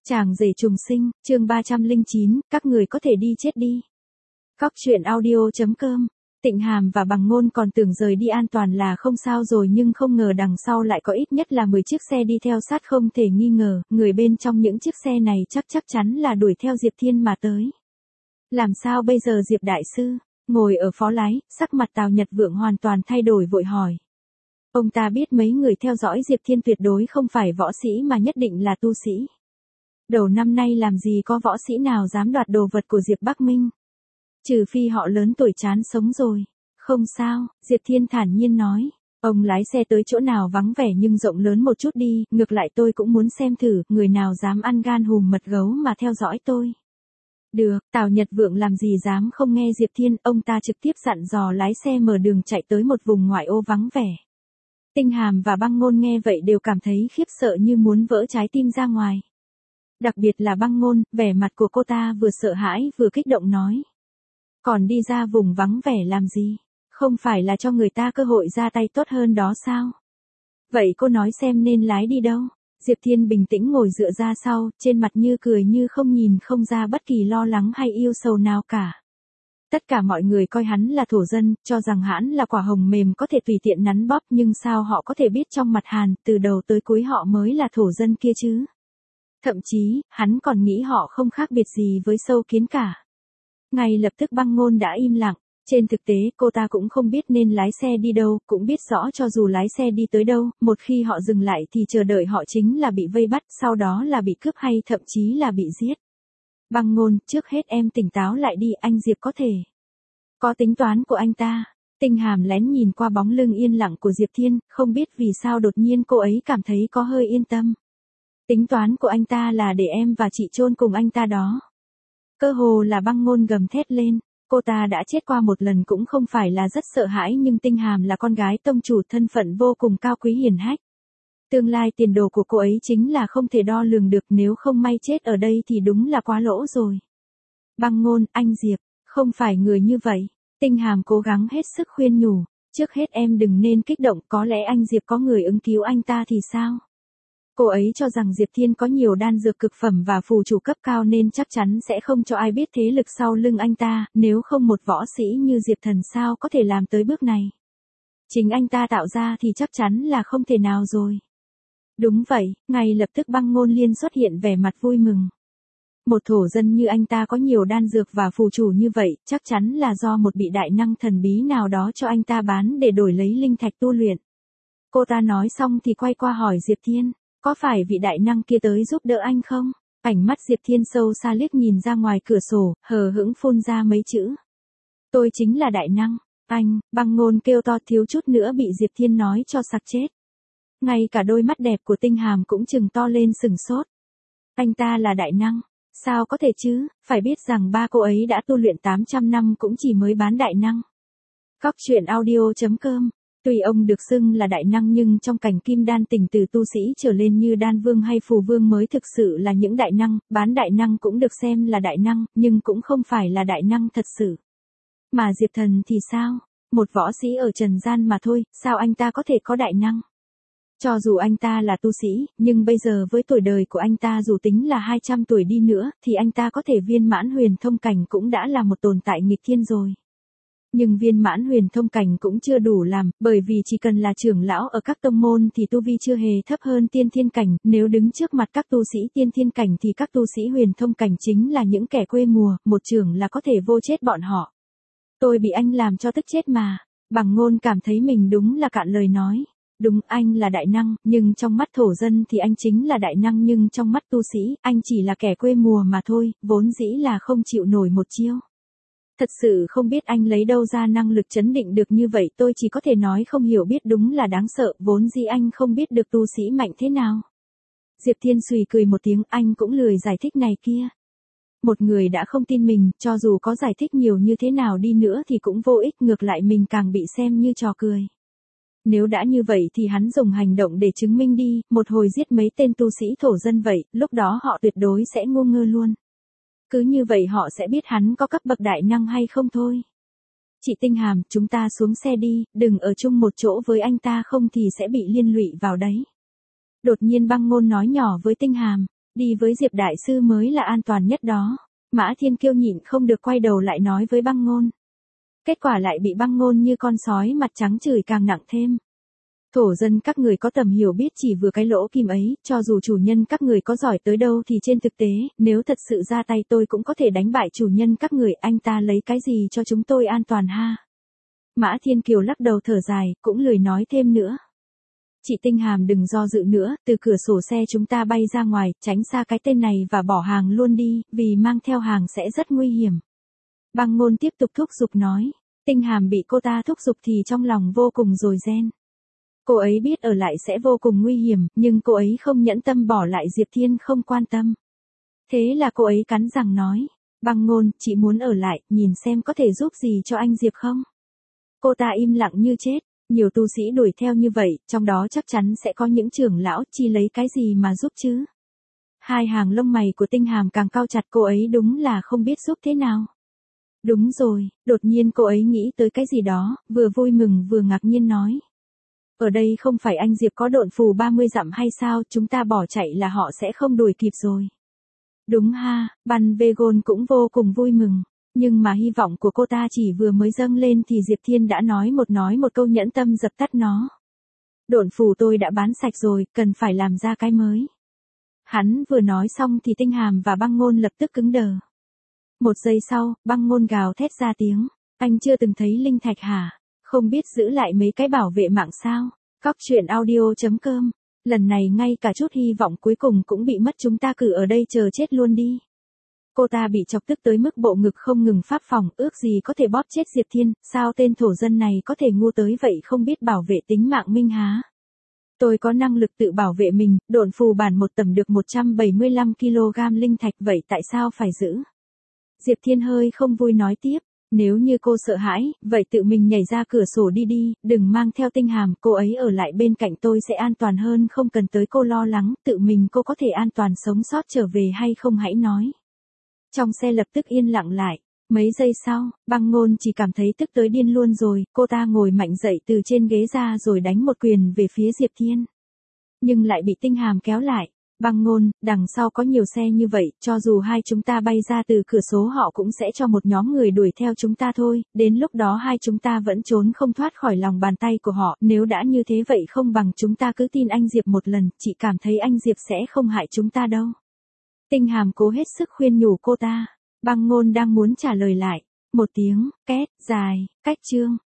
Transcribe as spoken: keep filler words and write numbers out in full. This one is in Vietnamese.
Chàng rể trùng sinh, chương ba trăm lẻ chín, các người có thể đi chết đi. Cóc truyện audio chấm com. Tịnh Hàm và Bằng Ngôn còn tưởng rời đi an toàn là không sao rồi, nhưng không ngờ đằng sau lại có ít nhất là mười chiếc xe đi theo sát, không thể nghi ngờ, người bên trong những chiếc xe này chắc chắc chắn là đuổi theo Diệp Thiên mà tới. Làm sao bây giờ Diệp đại sư? Ngồi ở phó lái, sắc mặt Tào Nhật Vượng hoàn toàn thay đổi, vội hỏi. Ông ta biết mấy người theo dõi Diệp Thiên tuyệt đối không phải võ sĩ mà nhất định là tu sĩ. Đầu năm nay làm gì có võ sĩ nào dám đoạt đồ vật của Diệp Bắc Minh. Trừ phi họ lớn tuổi chán sống rồi. Không sao, Diệp Thiên thản nhiên nói. Ông lái xe tới chỗ nào vắng vẻ nhưng rộng lớn một chút đi, ngược lại tôi cũng muốn xem thử, người nào dám ăn gan hùm mật gấu mà theo dõi tôi. Được, Tào Nhật Vượng làm gì dám không nghe Diệp Thiên, ông ta trực tiếp dặn dò lái xe mở đường chạy tới một vùng ngoại ô vắng vẻ. Tinh Hàm và Băng Ngôn nghe vậy đều cảm thấy khiếp sợ như muốn vỡ trái tim ra ngoài. Đặc biệt là Băng Ngôn, vẻ mặt của cô ta vừa sợ hãi vừa kích động nói. Còn đi ra vùng vắng vẻ làm gì? Không phải là cho người ta cơ hội ra tay tốt hơn đó sao? Vậy cô nói xem nên lái đi đâu? Diệp Thiên bình tĩnh ngồi dựa ra sau, trên mặt như cười như không, nhìn không ra bất kỳ lo lắng hay yêu sầu nào cả. Tất cả mọi người coi hắn là thổ dân, cho rằng hắn là quả hồng mềm có thể tùy tiện nắn bóp, nhưng sao họ có thể biết trong mặt Hàn, từ đầu tới cuối họ mới là thổ dân kia chứ? Thậm chí, hắn còn nghĩ họ không khác biệt gì với sâu kiến cả. Ngay lập tức Băng Ngôn đã im lặng. Trên thực tế cô ta cũng không biết nên lái xe đi đâu, cũng biết rõ cho dù lái xe đi tới đâu, một khi họ dừng lại thì chờ đợi họ chính là bị vây bắt, sau đó là bị cướp hay thậm chí là bị giết. Băng Ngôn, trước hết em tỉnh táo lại đi, anh Diệp có thể có tính toán của anh ta. Tinh Hàm lén nhìn qua bóng lưng yên lặng của Diệp Thiên, không biết vì sao đột nhiên cô ấy cảm thấy có hơi yên tâm. Tính toán của anh ta là để em và chị chôn cùng anh ta đó. Cơ hồ là Băng Ngôn gầm thét lên. Cô ta đã chết qua một lần cũng không phải là rất sợ hãi, nhưng Tinh Hàm là con gái tông chủ, thân phận vô cùng cao quý hiển hách. Tương lai tiền đồ của cô ấy chính là không thể đo lường được, nếu không may chết ở đây thì đúng là quá lỗ rồi. Băng Ngôn, anh Diệp, không phải người như vậy. Tinh Hàm cố gắng hết sức khuyên nhủ. Trước hết em đừng nên kích động, có lẽ anh Diệp có người ứng cứu anh ta thì sao? Cô ấy cho rằng Diệp Thiên có nhiều đan dược cực phẩm và phù chủ cấp cao nên chắc chắn sẽ không cho ai biết thế lực sau lưng anh ta, nếu không một võ sĩ như Diệp Thần sao có thể làm tới bước này. Chính anh ta tạo ra thì chắc chắn là không thể nào rồi. Đúng vậy, ngay lập tức Băng Ngôn liên xuất hiện vẻ mặt vui mừng. Một thổ dân như anh ta có nhiều đan dược và phù chủ như vậy, chắc chắn là do một vị đại năng thần bí nào đó cho anh ta bán để đổi lấy linh thạch tu luyện. Cô ta nói xong thì quay qua hỏi Diệp Thiên. Có phải vị đại năng kia tới giúp đỡ anh không? Ánh mắt Diệp Thiên sâu xa liếc nhìn ra ngoài cửa sổ, hờ hững phun ra mấy chữ. Tôi chính là đại năng. Anh, Băng Ngôn kêu to, thiếu chút nữa bị Diệp Thiên nói cho sặc chết. Ngay cả đôi mắt đẹp của Tinh Hàm cũng trừng to lên sừng sốt. Anh ta là đại năng. Sao có thể chứ, phải biết rằng ba cô ấy đã tu luyện tám trăm năm cũng chỉ mới bán đại năng. Cóc truyện audio chấm com. Tuy ông được xưng là đại năng nhưng trong cảnh kim đan tỉnh từ tu sĩ trở lên như đan vương hay phù vương mới thực sự là những đại năng, bán đại năng cũng được xem là đại năng, nhưng cũng không phải là đại năng thật sự. Mà Diệp Thần thì sao? Một võ sĩ ở trần gian mà thôi, sao anh ta có thể có đại năng? Cho dù anh ta là tu sĩ, nhưng bây giờ với tuổi đời của anh ta dù tính là hai trăm tuổi đi nữa, thì anh ta có thể viên mãn huyền thông cảnh cũng đã là một tồn tại nghịch thiên rồi. Nhưng viên mãn huyền thông cảnh cũng chưa đủ làm, bởi vì chỉ cần là trưởng lão ở các tông môn thì tu vi chưa hề thấp hơn tiên thiên cảnh, nếu đứng trước mặt các tu sĩ tiên thiên cảnh thì các tu sĩ huyền thông cảnh chính là những kẻ quê mùa, một trưởng là có thể vô chết bọn họ. Tôi bị anh làm cho tức chết mà. Bằng Ngôn cảm thấy mình đúng là cạn lời nói. Đúng, anh là đại năng, nhưng trong mắt thổ dân thì anh chính là đại năng, nhưng trong mắt tu sĩ, anh chỉ là kẻ quê mùa mà thôi, vốn dĩ là không chịu nổi một chiêu. Thật sự không biết anh lấy đâu ra năng lực chấn định được như vậy, tôi chỉ có thể nói không hiểu biết, đúng là đáng sợ, vốn dĩ anh không biết được tu sĩ mạnh thế nào. Diệp Thiên xùy cười một tiếng, anh cũng lười giải thích này kia. Một người đã không tin mình, cho dù có giải thích nhiều như thế nào đi nữa thì cũng vô ích, ngược lại mình càng bị xem như trò cười. Nếu đã như vậy thì hắn dùng hành động để chứng minh đi, một hồi giết mấy tên tu sĩ thổ dân vậy, lúc đó họ tuyệt đối sẽ ngu ngơ luôn. Cứ như vậy họ sẽ biết hắn có cấp bậc đại năng hay không thôi. Chị Tinh Hàm, chúng ta xuống xe đi, đừng ở chung một chỗ với anh ta không thì sẽ bị liên lụy vào đấy. Đột nhiên Băng Ngôn nói nhỏ với Tinh Hàm. Đi với Diệp Đại Sư mới là an toàn nhất đó. Mã Thiên Kiêu nhịn không được quay đầu lại nói với Băng Ngôn. Kết quả lại bị Băng Ngôn như con sói mặt trắng chửi càng nặng thêm. Thổ dân các người có tầm hiểu biết chỉ vừa cái lỗ kim ấy, cho dù chủ nhân các người có giỏi tới đâu thì trên thực tế, nếu thật sự ra tay tôi cũng có thể đánh bại chủ nhân các người, anh ta lấy cái gì cho chúng tôi an toàn ha. Mã Thiên Kiều lắc đầu thở dài, cũng lười nói thêm nữa. Chị Tinh Hàm đừng do dự nữa, từ cửa sổ xe chúng ta bay ra ngoài, tránh xa cái tên này và bỏ hàng luôn đi, vì mang theo hàng sẽ rất nguy hiểm. Băng Ngôn tiếp tục thúc giục nói. Tinh Hàm bị cô ta thúc giục thì trong lòng vô cùng dồi ren. Cô ấy biết ở lại sẽ vô cùng nguy hiểm, nhưng cô ấy không nhẫn tâm bỏ lại Diệp Thiên không quan tâm. Thế là cô ấy cắn răng nói. Băng Ngôn, chị muốn ở lại, nhìn xem có thể giúp gì cho anh Diệp không? Cô ta im lặng như chết. Nhiều tu sĩ đuổi theo như vậy, trong đó chắc chắn sẽ có những trưởng lão, chi lấy cái gì mà giúp chứ? Hai hàng lông mày của Tinh Hàm càng cau chặt, cô ấy đúng là không biết giúp thế nào. Đúng rồi, đột nhiên cô ấy nghĩ tới cái gì đó, vừa vui mừng vừa ngạc nhiên nói. Ở đây không phải anh Diệp có độn phù ba mươi dặm hay sao, chúng ta bỏ chạy là họ sẽ không đuổi kịp rồi. Đúng ha, Ban Vegon cũng vô cùng vui mừng. Nhưng mà hy vọng của cô ta chỉ vừa mới dâng lên thì Diệp Thiên đã nói một nói một câu nhẫn tâm dập tắt nó. Độn phù tôi đã bán sạch rồi, cần phải làm ra cái mới. Hắn vừa nói xong thì Tinh Hàm và Băng Ngôn lập tức cứng đờ. Một giây sau, Băng Ngôn gào thét ra tiếng. Anh chưa từng thấy linh thạch hả? Không biết giữ lại mấy cái bảo vệ mạng sao? Cóc truyện audio chấm com. Lần này ngay cả chút hy vọng cuối cùng cũng bị mất, chúng ta cứ ở đây chờ chết luôn đi. Cô ta bị chọc tức tới mức bộ ngực không ngừng pháp phồng, ước gì có thể bóp chết Diệp Thiên, sao tên thổ dân này có thể ngu tới vậy, không biết bảo vệ tính mạng Minh há. Tôi có năng lực tự bảo vệ mình, độn phù bản một tầm được một trăm bảy mươi lăm ki lô gam linh thạch, vậy tại sao phải giữ? Diệp Thiên hơi không vui nói tiếp, nếu như cô sợ hãi, vậy tự mình nhảy ra cửa sổ đi đi, đừng mang theo Tinh Hàm, cô ấy ở lại bên cạnh tôi sẽ an toàn hơn, không cần tới cô lo lắng, tự mình cô có thể an toàn sống sót trở về hay không hãy nói. Trong xe lập tức yên lặng lại. Mấy giây sau, Băng Ngôn chỉ cảm thấy tức tới điên luôn rồi, cô ta ngồi mạnh dậy từ trên ghế ra rồi đánh một quyền về phía Diệp Thiên. Nhưng lại bị Tinh Hàm kéo lại. Băng Ngôn, đằng sau có nhiều xe như vậy, cho dù hai chúng ta bay ra từ cửa số họ cũng sẽ cho một nhóm người đuổi theo chúng ta thôi, đến lúc đó hai chúng ta vẫn trốn không thoát khỏi lòng bàn tay của họ, nếu đã như thế vậy không bằng chúng ta cứ tin anh Diệp một lần, chị cảm thấy anh Diệp sẽ không hại chúng ta đâu. Tinh Hàm cố hết sức khuyên nhủ cô ta. Băng Ngôn đang muốn trả lời lại. Một tiếng, két, dài, cách chương.